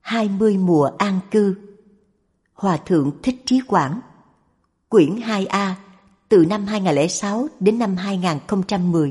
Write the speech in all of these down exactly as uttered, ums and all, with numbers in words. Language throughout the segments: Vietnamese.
hai mươi mùa an cư. Hòa thượng Thích Trí Quảng. Quyển hai A, từ năm hai không không sáu đến năm hai không một không.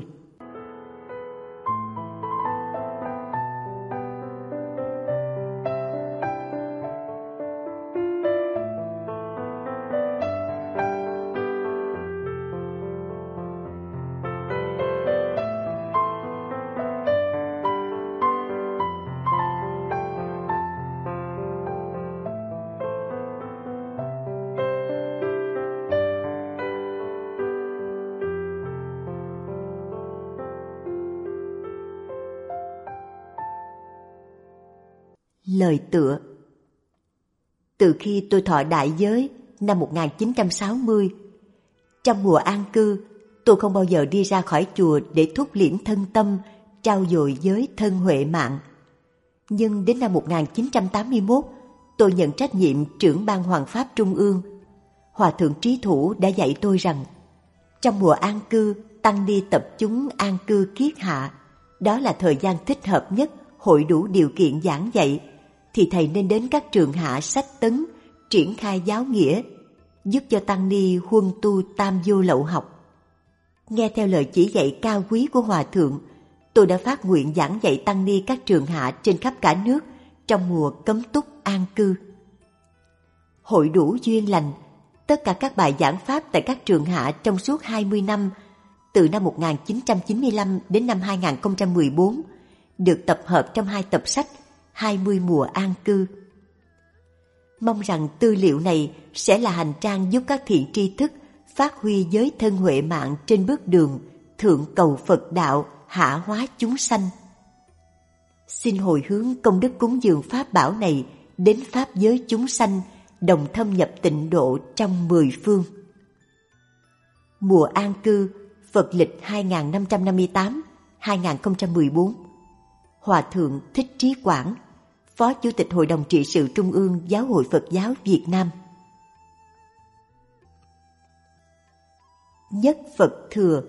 Lời tựa. Từ khi tôi thọ đại giới năm một nghìn chín trăm sáu mươi, trong mùa an cư, tôi không bao giờ đi ra khỏi chùa để thúc liễm thân tâm, trau dồi giới thân huệ mạng. Nhưng đến năm một nghìn chín trăm tám mươi mốt, tôi nhận trách nhiệm trưởng ban Hoàng Pháp Trung ương. Hòa thượng Trí Thủ đã dạy tôi rằng, trong mùa an cư, tăng ni tập chúng an cư kiết hạ, đó là thời gian thích hợp nhất, hội đủ điều kiện giảng dạy, thì thầy nên đến các trường hạ sách tấn, triển khai giáo nghĩa, giúp cho tăng ni huân tu tam vô lậu học. Nghe theo lời chỉ dạy cao quý của Hòa thượng, tôi đã phát nguyện giảng dạy tăng ni các trường hạ trên khắp cả nước trong mùa cấm túc an cư. Hội đủ duyên lành, tất cả các bài giảng pháp tại các trường hạ trong suốt hai mươi năm, từ năm một nghìn chín trăm chín mươi lăm đến năm hai không một bốn, được tập hợp trong hai tập sách hai mươi mùa an cư. Mong rằng tư liệu này sẽ là hành trang giúp các thiện tri thức phát huy giới thân huệ mạng trên bước đường thượng cầu Phật đạo, hạ hóa chúng sanh. Xin hồi hướng công đức cúng dường pháp bảo này đến pháp giới chúng sanh, đồng thâm nhập tịnh độ trong mười phương. Mùa an cư Phật lịch hai nghìn năm trăm năm mươi tám đến hai nghìn không trăm mười bốn. Hòa thượng Thích Trí Quảng, Phó Chủ tịch Hội đồng trị sự Trung ương Giáo hội Phật giáo Việt Nam. Nhất Phật thừa.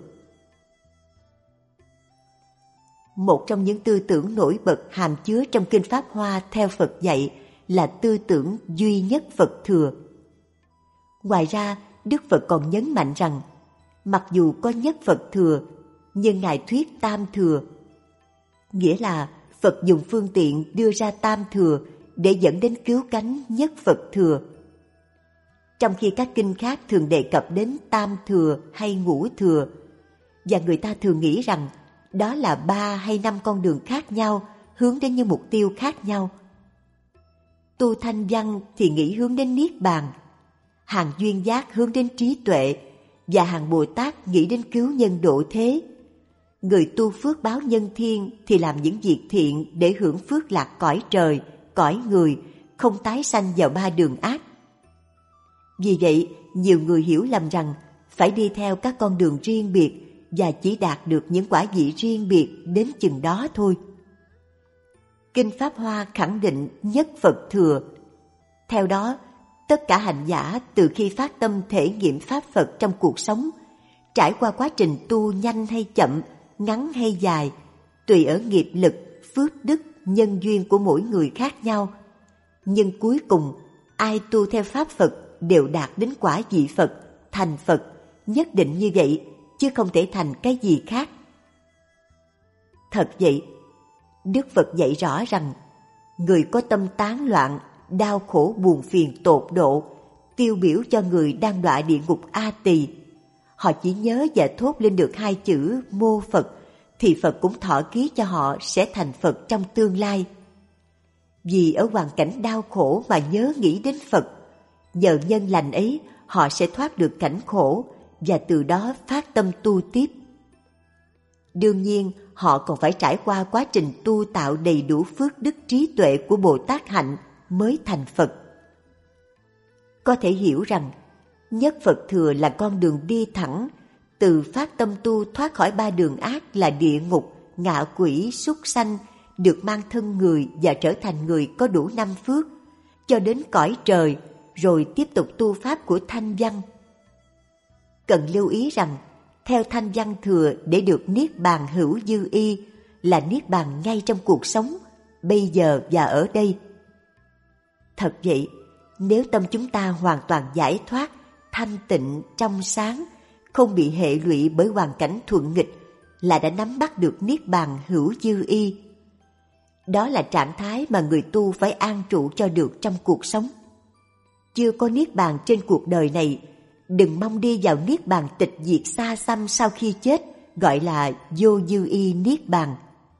Một trong những tư tưởng nổi bật hàm chứa trong Kinh Pháp Hoa theo Phật dạy là tư tưởng duy nhất Phật thừa. Ngoài ra, Đức Phật còn nhấn mạnh rằng, mặc dù có nhất Phật thừa, nhưng Ngài thuyết tam thừa, nghĩa là Phật dùng phương tiện đưa ra tam thừa để dẫn đến cứu cánh nhất Phật thừa. Trong khi các kinh khác thường đề cập đến tam thừa hay ngũ thừa, và người ta thường nghĩ rằng đó là ba hay năm con đường khác nhau hướng đến những mục tiêu khác nhau. Tu Thanh Văn thì nghĩ hướng đến Niết Bàn, hàng Duyên Giác hướng đến trí tuệ, và hàng Bồ Tát nghĩ đến cứu nhân độ thế. Người tu phước báo nhân thiên thì làm những việc thiện để hưởng phước lạc cõi trời, cõi người, không tái sanh vào ba đường ác. Vì vậy, nhiều người hiểu lầm rằng phải đi theo các con đường riêng biệt và chỉ đạt được những quả vị riêng biệt đến chừng đó thôi. Kinh Pháp Hoa khẳng định nhất Phật thừa. Theo đó, tất cả hành giả từ khi phát tâm thể nghiệm Pháp Phật trong cuộc sống, trải qua quá trình tu nhanh hay chậm, ngắn hay dài, tùy ở nghiệp lực, phước đức, nhân duyên của mỗi người khác nhau. Nhưng cuối cùng, ai tu theo Pháp Phật đều đạt đến quả vị Phật, thành Phật, nhất định như vậy, chứ không thể thành cái gì khác. Thật vậy, Đức Phật dạy rõ rằng, người có tâm tán loạn, đau khổ buồn phiền tột độ, tiêu biểu cho người đang đọa địa ngục A Tỳ. Họ chỉ nhớ và thốt lên được hai chữ mô Phật, thì Phật cũng thọ ký cho họ sẽ thành Phật trong tương lai. Vì ở hoàn cảnh đau khổ mà nhớ nghĩ đến Phật, nhờ nhân lành ấy họ sẽ thoát được cảnh khổ và từ đó phát tâm tu tiếp. Đương nhiên, họ còn phải trải qua quá trình tu tạo đầy đủ phước đức trí tuệ của Bồ Tát hạnh mới thành Phật. Có thể hiểu rằng, nhất Phật thừa là con đường đi thẳng từ phát tâm tu thoát khỏi ba đường ác là địa ngục, ngạ quỷ, súc sanh, được mang thân người và trở thành người có đủ năm phước, cho đến cõi trời, rồi tiếp tục tu pháp của Thanh Văn. Cần lưu ý rằng, theo Thanh Văn thừa để được Niết Bàn hữu dư y là Niết Bàn ngay trong cuộc sống, bây giờ và ở đây. Thật vậy, nếu tâm chúng ta hoàn toàn giải thoát, thanh tịnh, trong sáng, không bị hệ lụy bởi hoàn cảnh thuận nghịch, là đã nắm bắt được niết bàn hữu dư y. Đó là trạng thái mà người tu phải an trụ cho được trong cuộc sống. Chưa có niết bàn trên cuộc đời này, đừng mong đi vào niết bàn tịch diệt xa xăm sau khi chết, gọi là vô dư y niết bàn.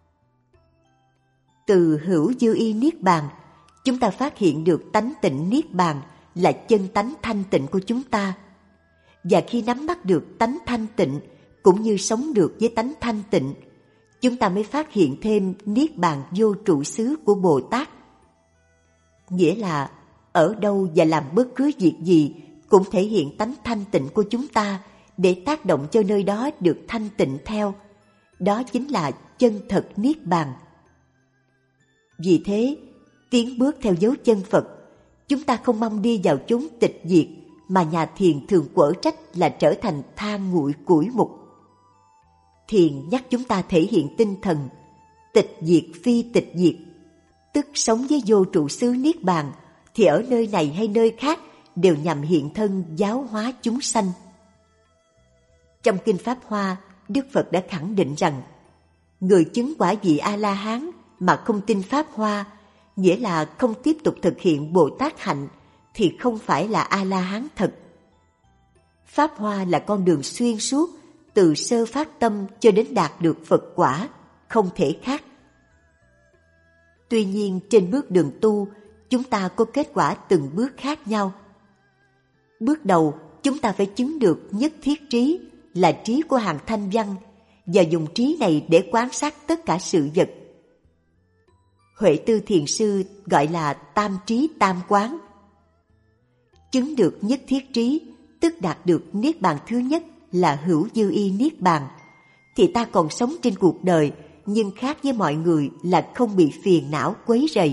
Từ hữu dư y niết bàn, chúng ta phát hiện được tánh tịnh niết bàn là chân tánh thanh tịnh của chúng ta. Và khi nắm bắt được tánh thanh tịnh, cũng như sống được với tánh thanh tịnh, chúng ta mới phát hiện thêm niết bàn vô trụ xứ của Bồ Tát. Nghĩa là ở đâu và làm bất cứ việc gì cũng thể hiện tánh thanh tịnh của chúng ta để tác động cho nơi đó được thanh tịnh theo. Đó chính là chân thật niết bàn. Vì thế, tiến bước theo dấu chân Phật, chúng ta không mong đi vào chốn tịch diệt mà nhà thiền thường quở trách là trở thành than nguội củi mục. Thiền nhắc chúng ta thể hiện tinh thần tịch diệt phi tịch diệt, tức sống với vô trụ xứ niết bàn thì ở nơi này hay nơi khác đều nhằm hiện thân giáo hóa chúng sanh. Trong Kinh Pháp Hoa, Đức Phật đã khẳng định rằng người chứng quả vị A-la-hán mà không tin Pháp Hoa, nghĩa là không tiếp tục thực hiện Bồ Tát hạnh, thì không phải là A-la-hán thật. Pháp Hoa là con đường xuyên suốt, từ sơ phát tâm cho đến đạt được Phật quả, không thể khác. Tuy nhiên trên bước đường tu, chúng ta có kết quả từng bước khác nhau. Bước đầu, chúng ta phải chứng được nhất thiết trí, là trí của hàng thanh văn, và dùng trí này để quan sát tất cả sự vật. Huệ Tư Thiền Sư gọi là tam trí tam quán. Chứng được nhất thiết trí, tức đạt được niết bàn thứ nhất là hữu dư y niết bàn, thì ta còn sống trên cuộc đời, nhưng khác với mọi người là không bị phiền não quấy rầy.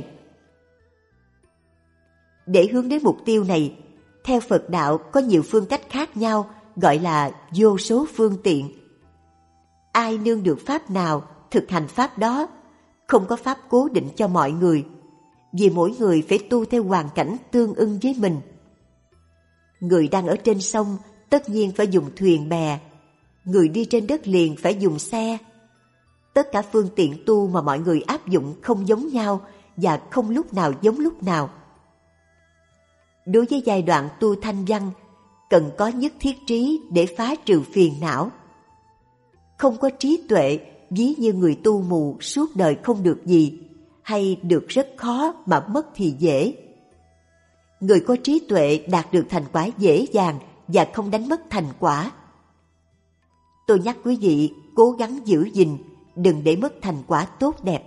Để hướng đến mục tiêu này, theo Phật đạo có nhiều phương cách khác nhau, gọi là vô số phương tiện. Ai nương được pháp nào, thực hành pháp đó, không có pháp cố định cho mọi người, vì mỗi người phải tu theo hoàn cảnh tương ưng với mình. Người đang ở trên sông tất nhiên phải dùng thuyền bè, người đi trên đất liền phải dùng xe. Tất cả phương tiện tu mà mọi người áp dụng không giống nhau và không lúc nào giống lúc nào. Đối với giai đoạn tu thanh văn, cần có nhất thiết trí để phá trừ phiền não. Không có trí tuệ, ví như người tu mù suốt đời không được gì, hay được rất khó mà mất thì dễ. Người có trí tuệ đạt được thành quả dễ dàng và không đánh mất thành quả. Tôi nhắc quý vị cố gắng giữ gìn, đừng để mất thành quả tốt đẹp.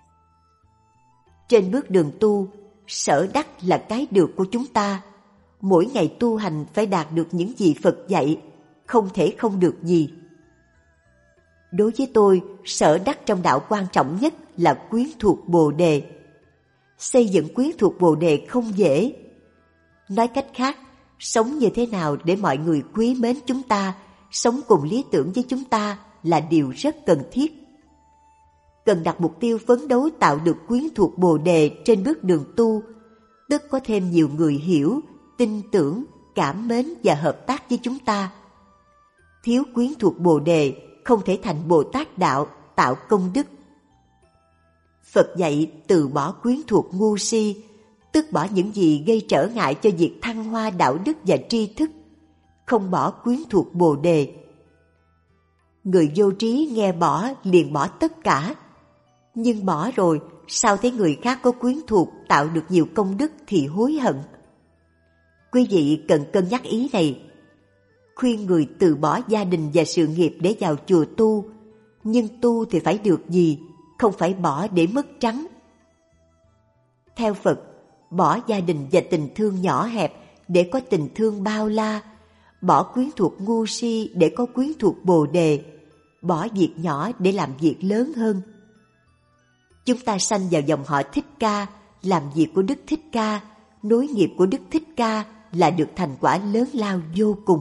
Trên bước đường tu, sở đắc là cái được của chúng ta. Mỗi ngày tu hành phải đạt được những gì Phật dạy, không thể không được gì. Đối với tôi, sở đắc trong đạo quan trọng nhất là quyến thuộc Bồ Đề. Xây dựng quyến thuộc Bồ Đề không dễ. Nói cách khác, sống như thế nào để mọi người quý mến chúng ta, sống cùng lý tưởng với chúng ta là điều rất cần thiết. Cần đặt mục tiêu phấn đấu tạo được quyến thuộc Bồ Đề trên bước đường tu, tức có thêm nhiều người hiểu, tin tưởng, cảm mến và hợp tác với chúng ta. Thiếu quyến thuộc Bồ Đề không thể thành Bồ Tát đạo, tạo công đức. Phật dạy từ bỏ quyến thuộc ngu si, tức bỏ những gì gây trở ngại cho việc thăng hoa đạo đức và tri thức, không bỏ quyến thuộc Bồ Đề. Người vô trí nghe bỏ liền bỏ tất cả, nhưng bỏ rồi sao thấy người khác có quyến thuộc tạo được nhiều công đức thì hối hận. Quý vị cần cân nhắc ý này. Khuyên người từ bỏ gia đình và sự nghiệp để vào chùa tu, nhưng tu thì phải được gì, không phải bỏ để mất trắng. Theo Phật, bỏ gia đình và tình thương nhỏ hẹp để có tình thương bao la, bỏ quyến thuộc ngu si để có quyến thuộc Bồ Đề, bỏ việc nhỏ để làm việc lớn hơn. Chúng ta sanh vào dòng họ Thích Ca, làm việc của Đức Thích Ca, nối nghiệp của Đức Thích Ca là được thành quả lớn lao vô cùng.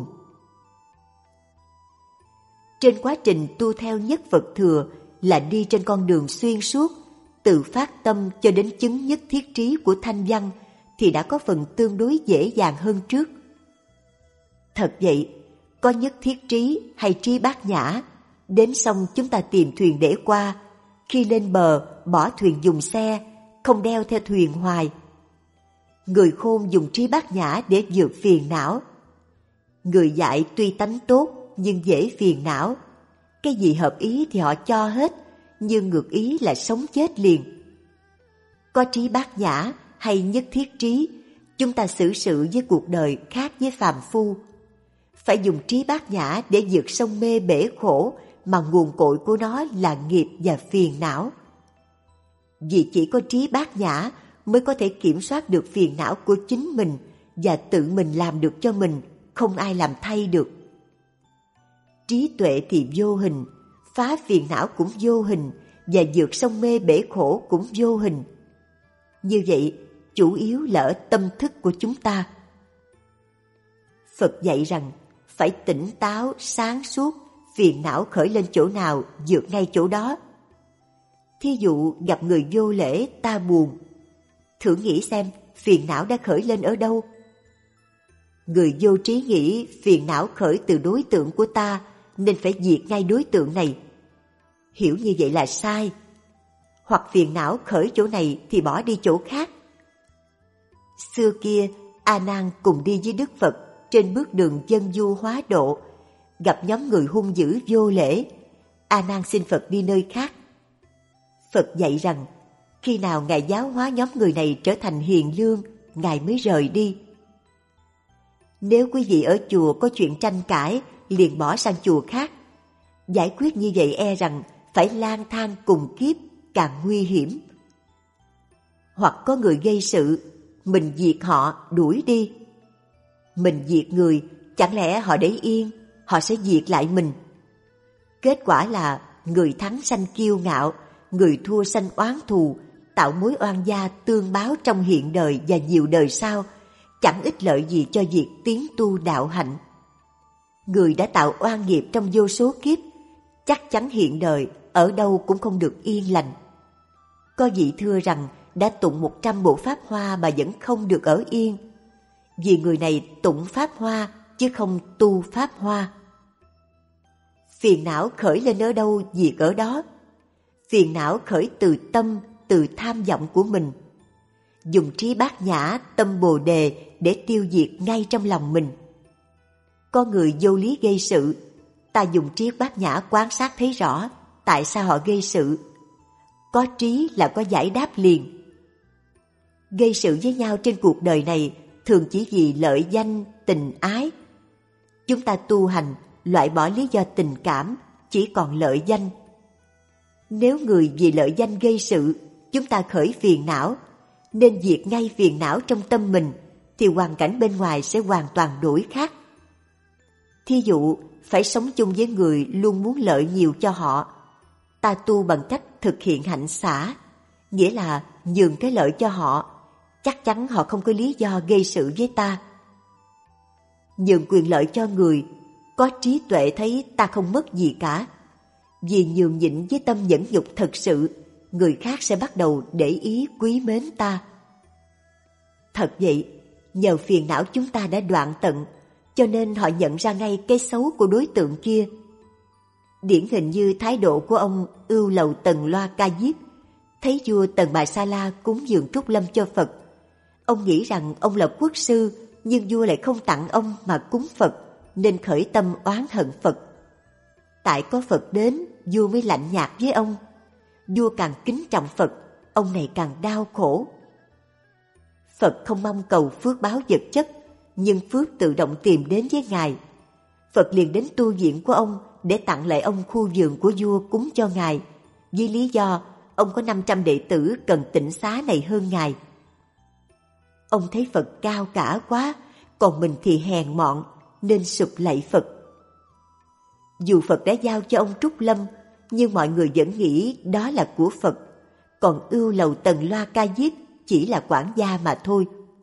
Trên quá trình tu theo nhất Phật thừa là đi trên con đường xuyên suốt, từ phát tâm cho đến chứng nhất thiết trí của thanh văn, thì đã có phần tương đối dễ dàng hơn trước. Thật vậy, có nhất thiết trí hay trí bát nhã, đến sông chúng ta tìm thuyền để qua, khi lên bờ bỏ thuyền dùng xe, không đeo theo thuyền hoài. Người khôn dùng trí bát nhã để vượt phiền não. Người dại tuy tánh tốt nhưng dễ phiền não. Cái gì hợp ý thì họ cho hết, nhưng ngược ý là sống chết liền. Có trí bát nhã hay nhất thiết trí, chúng ta xử sự với cuộc đời khác với phàm phu. Phải dùng trí bát nhã để vượt sông mê bể khổ mà nguồn cội của nó là nghiệp và phiền não. Vì chỉ có trí bát nhã mới có thể kiểm soát được phiền não của chính mình và tự mình làm được cho mình, không ai làm thay được. Trí tuệ thì vô hình, phá phiền não cũng vô hình và vượt sông mê bể khổ cũng vô hình. Như vậy, chủ yếu là ở tâm thức của chúng ta. Phật dạy rằng phải tỉnh táo, sáng suốt, phiền não khởi lên chỗ nào, vượt ngay chỗ đó. Thí dụ gặp người vô lễ, ta buồn. Thử nghĩ xem phiền não đã khởi lên ở đâu. Người vô trí nghĩ phiền não khởi từ đối tượng của ta, nên phải diệt ngay đối tượng này. Hiểu như vậy là sai. Hoặc phiền não khởi chỗ này thì bỏ đi chỗ khác. Xưa kia, A Nan cùng đi với Đức Phật trên bước đường dân du hóa độ, gặp nhóm người hung dữ vô lễ. A Nan xin Phật đi nơi khác. Phật dạy rằng khi nào Ngài giáo hóa nhóm người này trở thành hiền lương, Ngài mới rời đi. Nếu quý vị ở chùa có chuyện tranh cãi, liền bỏ sang chùa khác. Giải quyết như vậy e rằng phải lang thang cùng kiếp, càng nguy hiểm. Hoặc có người gây sự, mình diệt họ, đuổi đi. Mình diệt người, chẳng lẽ họ để yên, họ sẽ diệt lại mình. Kết quả là người thắng sanh kiêu ngạo, người thua sanh oán thù, tạo mối oan gia tương báo trong hiện đời và nhiều đời sau, chẳng ích lợi gì cho việc tiến tu đạo hạnh. Người đã tạo oan nghiệp trong vô số kiếp, chắc chắn hiện đời ở đâu cũng không được yên lành. Có vị thưa rằng đã tụng một trăm bộ pháp hoa mà vẫn không được ở yên, vì người này tụng pháp hoa chứ không tu pháp hoa. Phiền não khởi lên ở đâu diệt ở đó. Phiền não khởi từ tâm, từ tham vọng của mình. Dùng trí bát nhã, tâm bồ đề để tiêu diệt ngay trong lòng mình. Có người vô lý gây sự, ta dùng trí bát nhã quan sát thấy rõ tại sao họ gây sự. Có trí là có giải đáp liền. Gây sự với nhau trên cuộc đời này thường chỉ vì lợi danh, tình ái. Chúng ta tu hành loại bỏ lý do tình cảm, chỉ còn lợi danh. Nếu người vì lợi danh gây sự, chúng ta khởi phiền não, nên diệt ngay phiền não trong tâm mình, thì hoàn cảnh bên ngoài sẽ hoàn toàn đổi khác. Thí dụ, phải sống chung với người luôn muốn lợi nhiều cho họ. Ta tu bằng cách thực hiện hạnh xả, nghĩa là nhường cái lợi cho họ, chắc chắn họ không có lý do gây sự với ta. Nhường quyền lợi cho người, có trí tuệ thấy ta không mất gì cả. Vì nhường nhịn với tâm nhẫn nhục thật sự, người khác sẽ bắt đầu để ý quý mến ta. Thật vậy, nhờ phiền não chúng ta đã đoạn tận, cho nên họ nhận ra ngay cái xấu của đối tượng kia. Điển hình như thái độ của ông Ưu Lầu Tần Loa Ca Diếp, thấy vua Tần Bà Sa La cúng dường trúc lâm cho Phật. Ông nghĩ rằng ông là quốc sư, nhưng vua lại không tặng ông mà cúng Phật, nên khởi tâm oán hận Phật. Tại có Phật đến, vua mới lạnh nhạt với ông. Vua càng kính trọng Phật, ông này càng đau khổ. Phật không mong cầu phước báo vật chất, nhưng phước tự động tìm đến với Ngài. Phật liền đến tu viện của ông để tặng lại ông khu vườn của vua cúng cho Ngài, với lý do ông có năm trăm đệ tử cần tịnh xá này hơn Ngài. Ông thấy Phật cao cả quá, còn mình thì hèn mọn, nên sụp lạy Phật. Dù Phật đã giao cho ông trúc lâm, nhưng mọi người vẫn nghĩ đó là của Phật, còn Ưu Lầu Tần Loa Ca Diếp chỉ là quản gia mà thôi.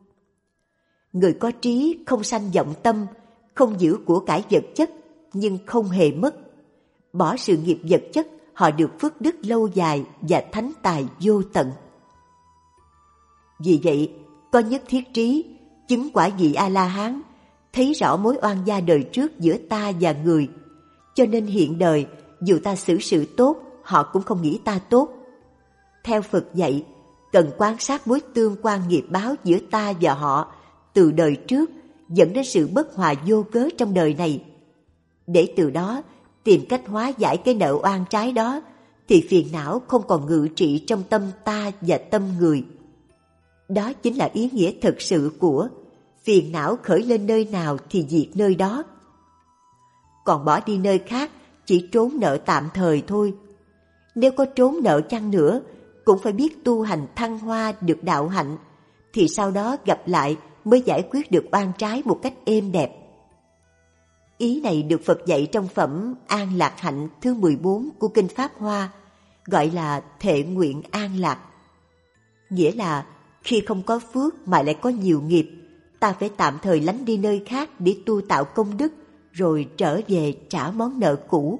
Người có trí không sanh vọng tâm, không giữ của cải vật chất, nhưng không hề mất. Bỏ sự nghiệp vật chất, họ được phước đức lâu dài và thánh tài vô tận. Vì vậy, có nhất thiết trí, chứng quả vị A-la-hán, thấy rõ mối oan gia đời trước giữa ta và người, cho nên hiện đời dù ta xử sự tốt, họ cũng không nghĩ ta tốt. Theo Phật dạy, cần quan sát mối tương quan nghiệp báo giữa ta và họ từ đời trước dẫn đến sự bất hòa vô cớ trong đời này. Để từ đó tìm cách hóa giải cái nợ oan trái đó, thì phiền não không còn ngự trị trong tâm ta và tâm người. Đó chính là ý nghĩa thực sự của phiền não khởi lên nơi nào thì diệt nơi đó. Còn bỏ đi nơi khác chỉ trốn nợ tạm thời thôi. Nếu có trốn nợ chăng nữa, cũng phải biết tu hành thăng hoa được đạo hạnh, thì sau đó gặp lại mới giải quyết được oan trái một cách êm đẹp. Ý này được Phật dạy trong phẩm An Lạc Hạnh thứ mười bốn của Kinh Pháp Hoa, gọi là thệ nguyện an lạc. Nghĩa là khi không có phước mà lại có nhiều nghiệp, ta phải tạm thời lánh đi nơi khác để tu tạo công đức, rồi trở về trả món nợ cũ.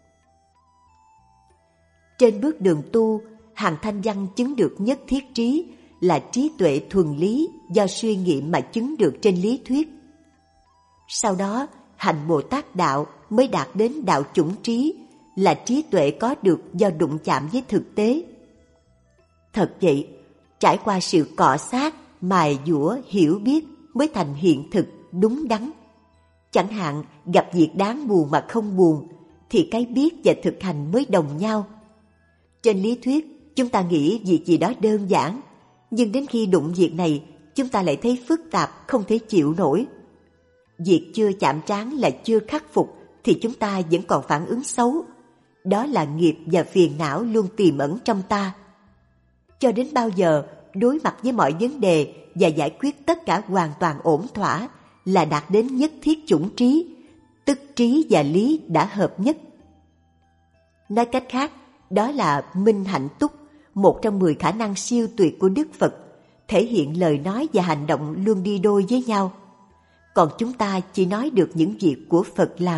Trên bước đường tu, hàng thanh văn chứng được nhất thiết trí là trí tuệ thuần lý do suy nghiệm mà chứng được trên lý thuyết. Sau đó, hành Bồ Tát đạo mới đạt đến đạo chủng trí, là trí tuệ có được do đụng chạm với thực tế. Thật vậy, trải qua sự cọ xát, mài dũa, hiểu biết mới thành hiện thực đúng đắn. Chẳng hạn gặp việc đáng buồn mà không buồn, thì cái biết và thực hành mới đồng nhau. Trên lý thuyết, chúng ta nghĩ việc gì đó đơn giản, nhưng đến khi đụng việc này, chúng ta lại thấy phức tạp, không thể chịu nổi. Việc chưa chạm trán là chưa khắc phục, thì chúng ta vẫn còn phản ứng xấu. Đó là nghiệp và phiền não luôn tiềm ẩn trong ta. Cho đến bao giờ đối mặt với mọi vấn đề và giải quyết tất cả hoàn toàn ổn thỏa là đạt đến nhất thiết chủng trí, tức trí và lý đã hợp nhất. Nói cách khác, đó là minh hạnh túc, một trong mười khả năng siêu tuyệt của Đức Phật, thể hiện lời nói và hành động luôn đi đôi với nhau. Còn chúng ta chỉ nói được những việc của Phật làm.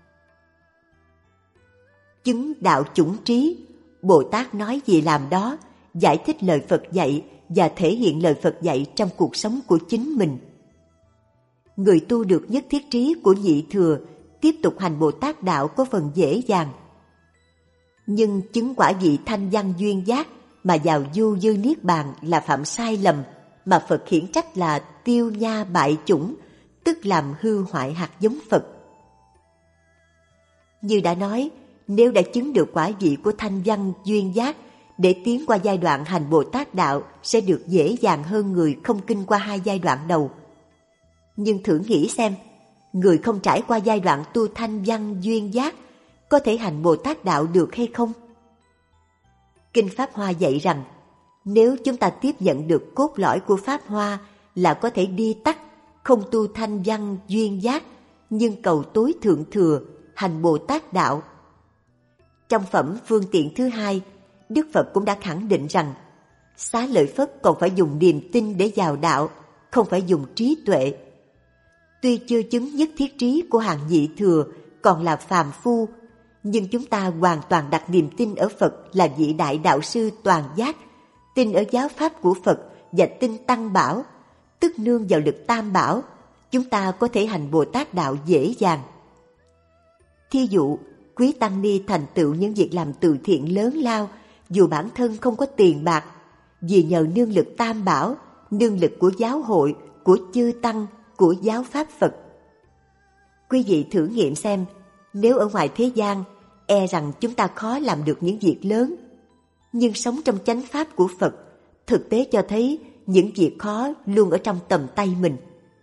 Chứng đạo chủng trí, Bồ Tát nói gì làm đó, giải thích lời Phật dạy và thể hiện lời Phật dạy trong cuộc sống của chính mình. Người tu được nhất thiết trí của nhị thừa, tiếp tục hành Bồ Tát đạo có phần dễ dàng. Nhưng chứng quả vị thanh văn duyên giác mà vào vô dư niết bàn là phạm sai lầm, mà Phật khiển trách là tiêu nha bại chủng, tức làm hư hoại hạt giống Phật. Như đã nói, nếu đã chứng được quả vị của thanh văn duyên giác, để tiến qua giai đoạn hành Bồ Tát đạo sẽ được dễ dàng hơn người không kinh qua hai giai đoạn đầu. Nhưng thử nghĩ xem, người không trải qua giai đoạn tu thanh văn duyên giác có thể hành Bồ Tát đạo được hay không? Kinh Pháp Hoa dạy rằng, nếu chúng ta tiếp nhận được cốt lõi của Pháp Hoa là có thể đi tắt, không tu thanh văn duyên giác, nhưng cầu tối thượng thừa, hành Bồ Tát đạo. Trong phẩm phương tiện thứ hai, Đức Phật cũng đã khẳng định rằng, Xá Lợi Phất còn phải dùng niềm tin để vào đạo, không phải dùng trí tuệ. Tuy chưa chứng nhất thiết trí của hàng nhị thừa, còn là phàm phu, nhưng chúng ta hoàn toàn đặt niềm tin ở Phật là vị đại đạo sư toàn giác, tin ở giáo pháp của Phật và tin tăng bảo, tức nương vào lực tam bảo, chúng ta có thể hành Bồ Tát đạo dễ dàng. Thí dụ, quý tăng ni thành tựu những việc làm từ thiện lớn lao, dù bản thân không có tiền bạc, vì nhờ nương lực tam bảo, nương lực của giáo hội, của chư tăng, của giáo pháp Phật. Quý vị thử nghiệm xem, nếu ở ngoài thế gian, e rằng chúng ta khó làm được những việc lớn. Nhưng sống trong chánh pháp của Phật, thực tế cho thấy những việc khó luôn ở trong tầm tay mình.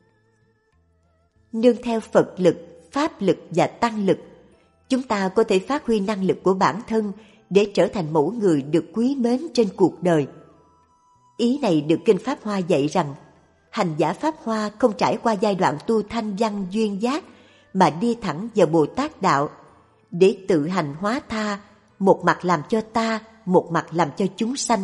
Nương theo Phật lực, pháp lực và tăng lực, chúng ta có thể phát huy năng lực của bản thân để trở thành mẫu người được quý mến trên cuộc đời. Ý này được Kinh Pháp Hoa dạy rằng, hành giả Pháp Hoa không trải qua giai đoạn tu thanh văn duyên giác, mà đi thẳng vào Bồ Tát đạo, để tự hành hóa tha, một mặt làm cho ta, một mặt làm cho chúng sanh.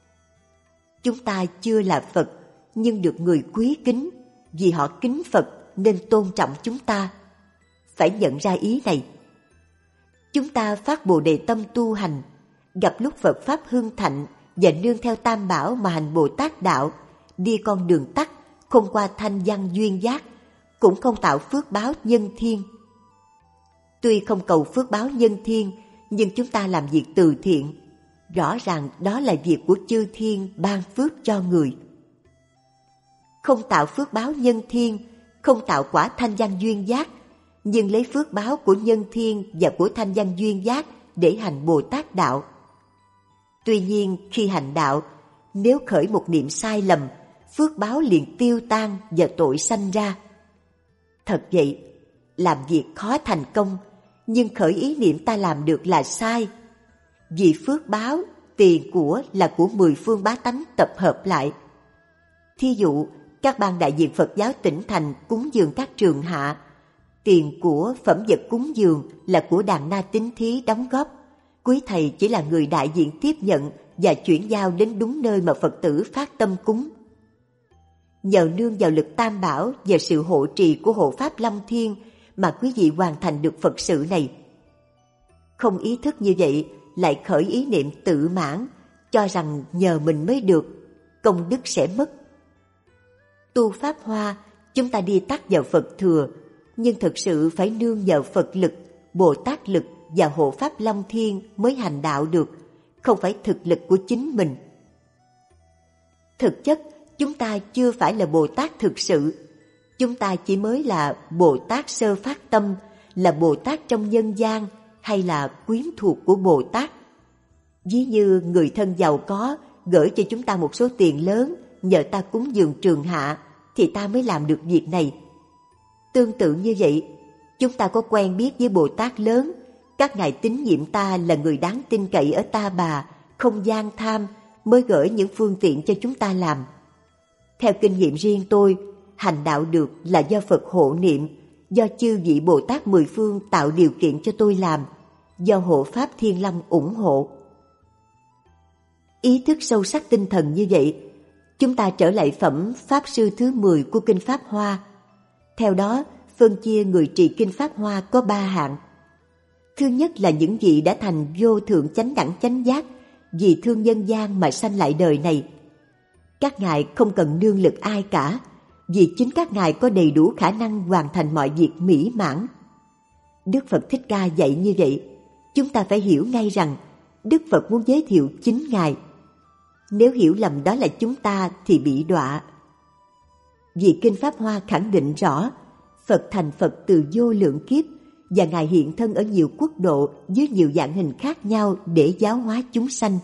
Chúng ta chưa là Phật, nhưng được người quý kính, vì họ kính Phật nên tôn trọng chúng ta. Phải nhận ra ý này. Chúng ta phát Bồ Đề tâm tu hành, gặp lúc Phật Pháp hưng thạnh và nương theo tam bảo mà hành Bồ Tát đạo, đi con đường tắt, không qua thanh văn duyên giác, cũng không tạo phước báo nhân thiên. Tuy không cầu phước báo nhân thiên, nhưng chúng ta làm việc từ thiện, rõ ràng đó là việc của chư thiên ban phước cho người. Không tạo phước báo nhân thiên, không tạo quả thanh văn duyên giác, nhưng lấy phước báo của nhân thiên và của thanh văn duyên giác để hành Bồ Tát đạo. Tuy nhiên khi hành đạo, nếu khởi một niệm sai lầm, phước báo liền tiêu tan và tội sanh ra. Thật vậy, làm việc khó thành công, nhưng khởi ý niệm ta làm được là sai. Vì phước báo, tiền của là của mười phương bá tánh tập hợp lại. Thí dụ, các ban đại diện Phật giáo tỉnh thành cúng dường các trường hạ, tiền của phẩm vật cúng dường là của đàn na tín thí đóng góp. Quý thầy chỉ là người đại diện tiếp nhận và chuyển giao đến đúng nơi mà Phật tử phát tâm cúng. Nhờ nương vào lực tam bảo và sự hộ trì của hộ pháp Long Thiên mà quý vị hoàn thành được Phật sự này. Không ý thức như vậy, lại khởi ý niệm tự mãn, cho rằng nhờ mình mới được, công đức sẽ mất. Tu Pháp Hoa, chúng ta đi tắt vào Phật thừa, nhưng thực sự phải nương nhờ Phật lực, Bồ Tát lực và hộ pháp Long Thiên mới hành đạo được, không phải thực lực của chính mình. Thực chất, chúng ta chưa phải là Bồ Tát thực sự. Chúng ta chỉ mới là Bồ Tát sơ phát tâm, là Bồ Tát trong nhân gian, hay là quyến thuộc của Bồ Tát. Ví như người thân giàu có gửi cho chúng ta một số tiền lớn, nhờ ta cúng dường trường hạ, thì ta mới làm được việc này. Tương tự như vậy, chúng ta có quen biết với Bồ Tát lớn, các ngài tín nhiệm ta là người đáng tin cậy ở Ta Bà, không gian tham, mới gửi những phương tiện cho chúng ta làm. Theo kinh nghiệm riêng tôi, hành đạo được là do Phật hộ niệm, do chư vị Bồ Tát mười phương tạo điều kiện cho tôi làm, do hộ pháp Thiên Long ủng hộ. Ý thức sâu sắc tinh thần như vậy, chúng ta trở lại phẩm Pháp Sư thứ mười của Kinh Pháp Hoa. Theo đó, phân chia người trì Kinh Pháp Hoa có ba hạng. Thứ nhất là những vị đã thành vô thượng chánh đẳng chánh giác, vì thương nhân gian mà sanh lại đời này. Các ngài không cần nương lực ai cả, vì chính các ngài có đầy đủ khả năng hoàn thành mọi việc mỹ mãn. Đức Phật Thích Ca dạy như vậy, chúng ta phải hiểu ngay rằng Đức Phật muốn giới thiệu chính ngài. Nếu hiểu lầm đó là chúng ta thì bị đọa. Vì Kinh Pháp Hoa khẳng định rõ, Phật thành Phật từ vô lượng kiếp, và ngài hiện thân ở nhiều quốc độ dưới nhiều dạng hình khác nhau để giáo hóa chúng sanh.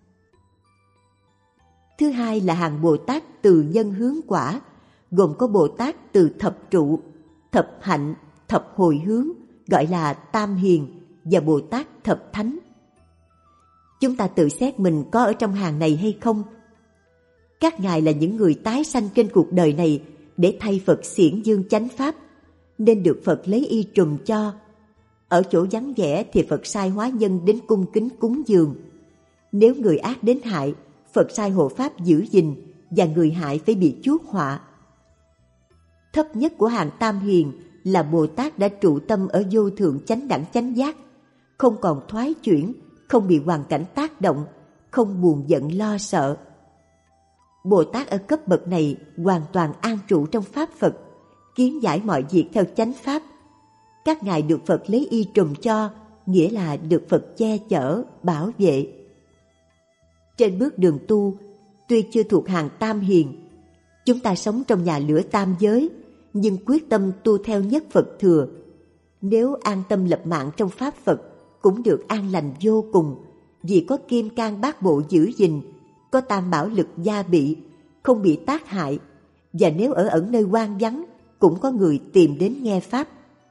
Thứ hai là hàng Bồ Tát từ nhân hướng quả, gồm có Bồ Tát từ thập trụ, thập hạnh, thập hồi hướng, gọi là Tam Hiền, và Bồ Tát thập thánh. Chúng ta tự xét mình có ở trong hàng này hay không? Các ngài là những người tái sanh trên cuộc đời này để thay Phật xiển dương chánh pháp, nên được Phật lấy y trùm cho. Ở chỗ vắng vẻ thì Phật sai hóa nhân đến cung kính cúng dường. Nếu người ác đến hại, Phật sai hộ pháp giữ gìn, và người hại phải bị chuốc họa. Thấp nhất của hàng Tam Hiền là Bồ Tát đã trụ tâm ở vô thượng chánh đẳng chánh giác, không còn thoái chuyển, không bị hoàn cảnh tác động, không buồn giận lo sợ. Bồ Tát ở cấp bậc này hoàn toàn an trụ trong Pháp Phật, kiến giải mọi việc theo chánh Pháp. Các ngài được Phật lấy y trùm cho, nghĩa là được Phật che chở, bảo vệ. Trên bước đường tu, tuy chưa thuộc hàng Tam Hiền, chúng ta sống trong nhà lửa tam giới, nhưng quyết tâm tu theo nhất Phật thừa. Nếu an tâm lập mạng trong Pháp Phật, cũng được an lành vô cùng, vì có kim cang bát bộ giữ gìn, có tam bảo lực gia bị, không bị tác hại, và nếu ở ẩn nơi hoang vắng, cũng có người tìm đến nghe Pháp.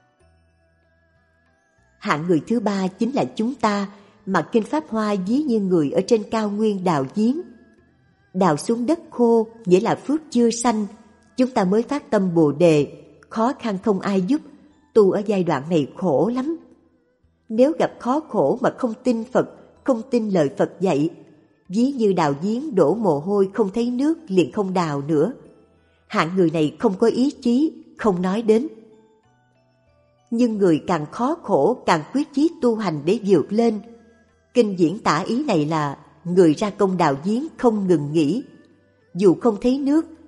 Hạng người thứ ba chính là chúng ta, mà Kinh Pháp Hoa ví như người ở trên cao nguyên đào giếng. Đào xuống đất khô nghĩa là phước chưa sanh, chúng ta mới phát tâm Bồ Đề, khó khăn không ai giúp, tu ở giai đoạn này khổ lắm. Nếu gặp khó khổ mà không tin Phật, không tin lời Phật dạy, ví như đào giếng đổ mồ hôi không thấy nước liền không đào nữa. Hạng người này không có ý chí, không nói đến. Nhưng người càng khó khổ càng quyết chí tu hành để vượt lên. Kinh diễn tả ý này là người ra công đào giếng không ngừng nghỉ. Dù không thấy nước,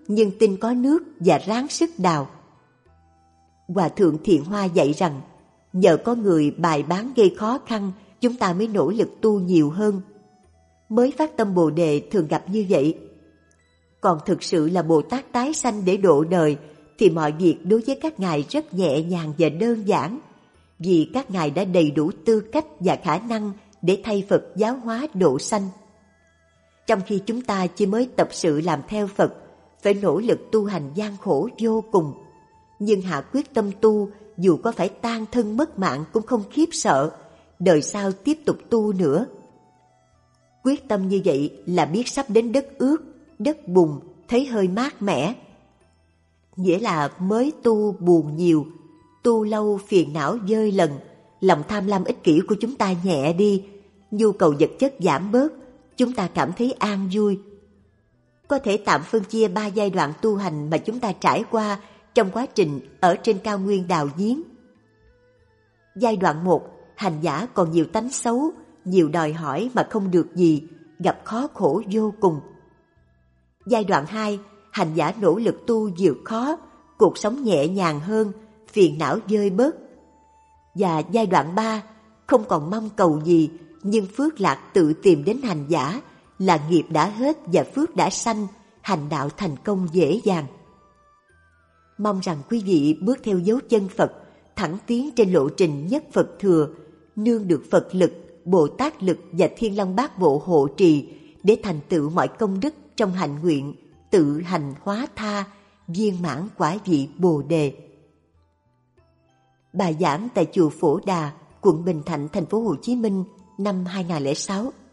nhưng tin có nước và ráng sức đào. Hòa thượng Thiện Hoa dạy rằng, nhờ có người bài bán gây khó khăn, chúng ta mới nỗ lực tu nhiều hơn. Mới phát tâm Bồ Đề thường gặp như vậy. Còn thực sự là Bồ Tát tái sanh để độ đời, thì mọi việc đối với các ngài rất nhẹ nhàng và đơn giản, vì các ngài đã đầy đủ tư cách và khả năng để thay Phật giáo hóa độ sanh. Trong khi chúng ta chỉ mới tập sự làm theo Phật, phải nỗ lực tu hành gian khổ vô cùng, nhưng hạ quyết tâm tu, dù có phải tan thân mất mạng cũng không khiếp sợ, đời sau tiếp tục tu nữa. Quyết tâm như vậy là biết sắp đến đất ướt, đất bùn, thấy hơi mát mẻ. Nghĩa là mới tu buồn nhiều, tu lâu phiền não dơi lần, lòng tham lam ích kỷ của chúng ta nhẹ đi, nhu cầu vật chất giảm bớt, chúng ta cảm thấy an vui. Có thể tạm phân chia ba giai đoạn tu hành mà chúng ta trải qua trong quá trình ở trên cao nguyên đào giếng. Giai đoạn một, hành giả còn nhiều tánh xấu, nhiều đòi hỏi mà không được gì, gặp khó khổ vô cùng. Giai đoạn hai, hành giả nỗ lực tu vượt khó, cuộc sống nhẹ nhàng hơn, phiền não vơi bớt. Và giai đoạn ba, không còn mong cầu gì, nhưng phước lạc tự tìm đến hành giả, là nghiệp đã hết và phước đã sanh, hành đạo thành công dễ dàng. Mong rằng quý vị bước theo dấu chân Phật, thẳng tiến trên lộ trình nhất Phật thừa, nương được Phật lực, Bồ Tát lực và Thiên Long Bát Bộ hộ trì để thành tựu mọi công đức trong hạnh nguyện, tự hành hóa tha, viên mãn quả vị Bồ Đề. Bài giảng tại chùa Phổ Đà, quận Bình Thạnh, thành phố Hồ Chí Minh năm hai nghìn không trăm lẻ sáu.